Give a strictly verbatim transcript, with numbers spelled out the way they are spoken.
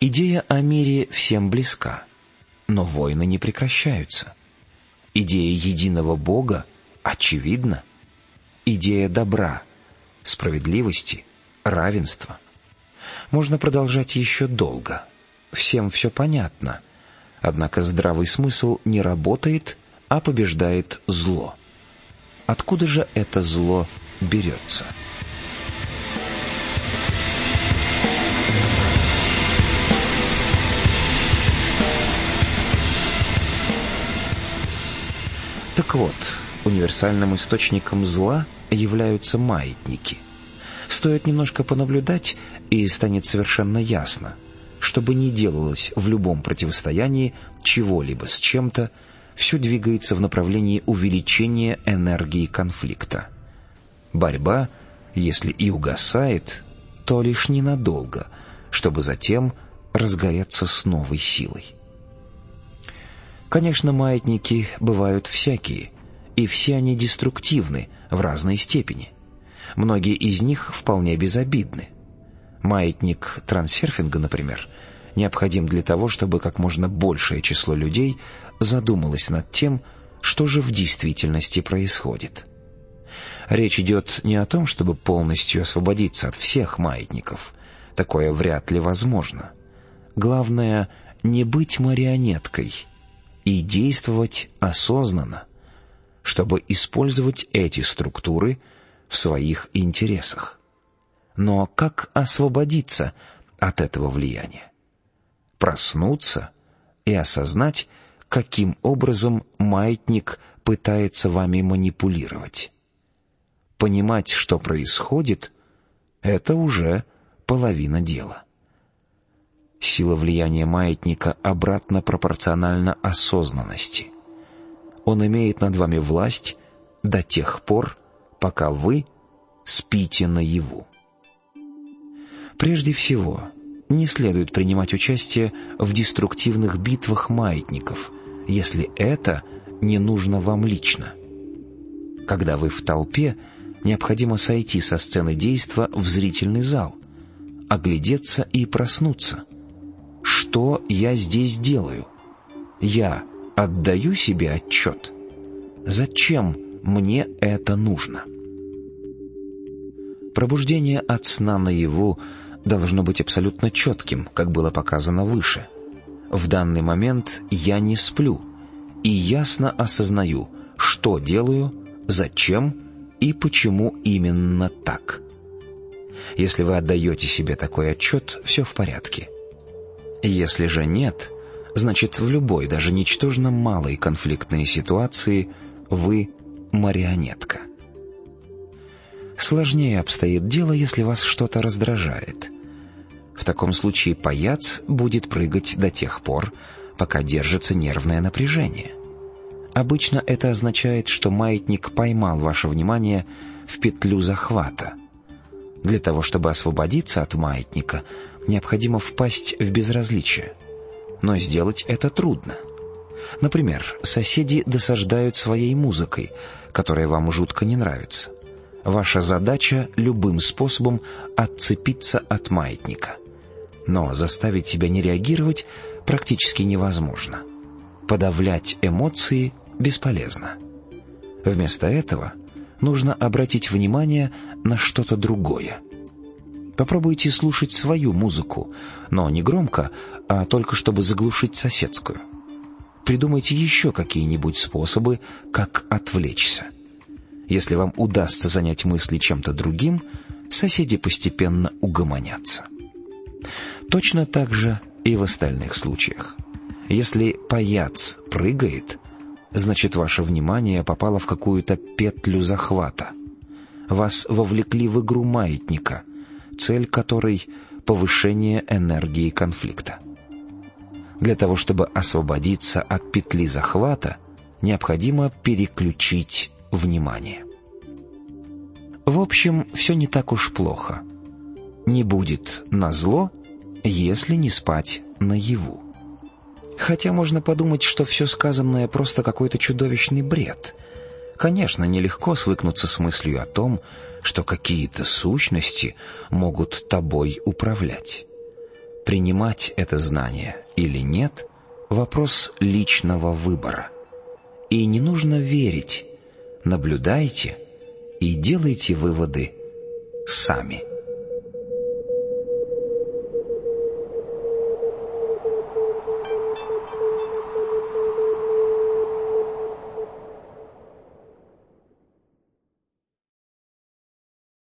Идея о мире всем близка, но войны не прекращаются. Идея единого Бога очевидна. Идея добра, справедливости, равенства. Можно продолжать еще долго. Всем все понятно. Однако здравый смысл не работает, а побеждает зло. Откуда же это зло берется? Так вот, универсальным источником зла являются маятники. Стоит немножко понаблюдать, и станет совершенно ясно, что бы ни делалось в любом противостоянии чего-либо с чем-то, все двигается в направлении увеличения энергии конфликта. Борьба, если и угасает, то лишь ненадолго, чтобы затем разгореться с новой силой. Конечно, маятники бывают всякие, и все они деструктивны в разной степени. Многие из них вполне безобидны. Маятник трансерфинга, например, необходим для того, чтобы как можно большее число людей задумалось над тем, что же в действительности происходит. Речь идет не о том, чтобы полностью освободиться от всех маятников. Такое вряд ли возможно. Главное — не быть марионеткой и действовать осознанно, чтобы использовать эти структуры в своих интересах. Но как освободиться от этого влияния? Проснуться и осознать, каким образом маятник пытается вами манипулировать. Понимать, что происходит, это уже половина дела. Сила влияния маятника обратно пропорциональна осознанности. Он имеет над вами власть до тех пор, пока вы спите наяву. Прежде всего, не следует принимать участие в деструктивных битвах маятников, если это не нужно вам лично. Когда вы в толпе, необходимо сойти со сцены действа в зрительный зал, оглядеться и проснуться. Что я здесь делаю? Я отдаю себе отчет? Зачем мне это нужно? Пробуждение от сна наяву должно быть абсолютно четким, как было показано выше. В данный момент я не сплю и ясно осознаю, что делаю, зачем и почему именно так. Если вы отдаете себе такой отчет, все в порядке. Если же нет, значит, в любой, даже ничтожно малой конфликтной ситуации вы марионетка. Сложнее обстоит дело, если вас что-то раздражает. В таком случае паяц будет прыгать до тех пор, пока держится нервное напряжение. Обычно это означает, что маятник поймал ваше внимание в петлю захвата. Для того, чтобы освободиться от маятника, необходимо впасть в безразличие. Но сделать это трудно. Например, соседи досаждают своей музыкой, которая вам жутко не нравится. Ваша задача — любым способом отцепиться от маятника. Но заставить себя не реагировать практически невозможно. Подавлять эмоции бесполезно. Вместо этого нужно обратить внимание на что-то другое. Попробуйте слушать свою музыку, но не громко, а только чтобы заглушить соседскую. Придумайте еще какие-нибудь способы, как отвлечься. Если вам удастся занять мысли чем-то другим, соседи постепенно угомонятся. Точно так же и в остальных случаях. Если паяц прыгает, значит, ваше внимание попало в какую-то петлю захвата. Вас вовлекли в игру маятника, цель которой — повышение энергии конфликта. Для того, чтобы освободиться от петли захвата, необходимо переключить внимание. В общем, все не так уж плохо. Не будет назло, если не спать наяву. Хотя можно подумать, что все сказанное просто какой-то чудовищный бред. Конечно, нелегко свыкнуться с мыслью о том, что какие-то сущности могут тобой управлять. Принимать это знание или нет — вопрос личного выбора. И не нужно верить, наблюдайте и делайте выводы сами.